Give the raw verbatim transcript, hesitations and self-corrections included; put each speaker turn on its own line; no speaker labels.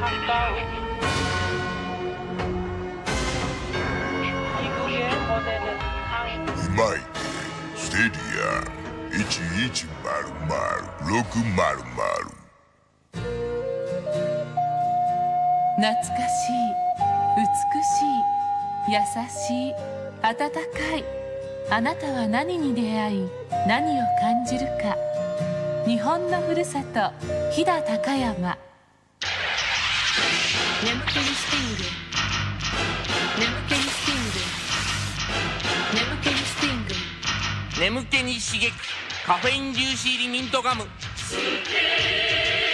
今井ステディアいちいちまるまるろくまるまる。
懐かしい、美しい、優しい、温かい。あなたは何に出会い、何を感じるか。日本のふるさと、飛騨高山。
眠気にスティング、眠気にスティング、眠気にスティング、
眠気に刺激、カフェイン粒子入りミントガム。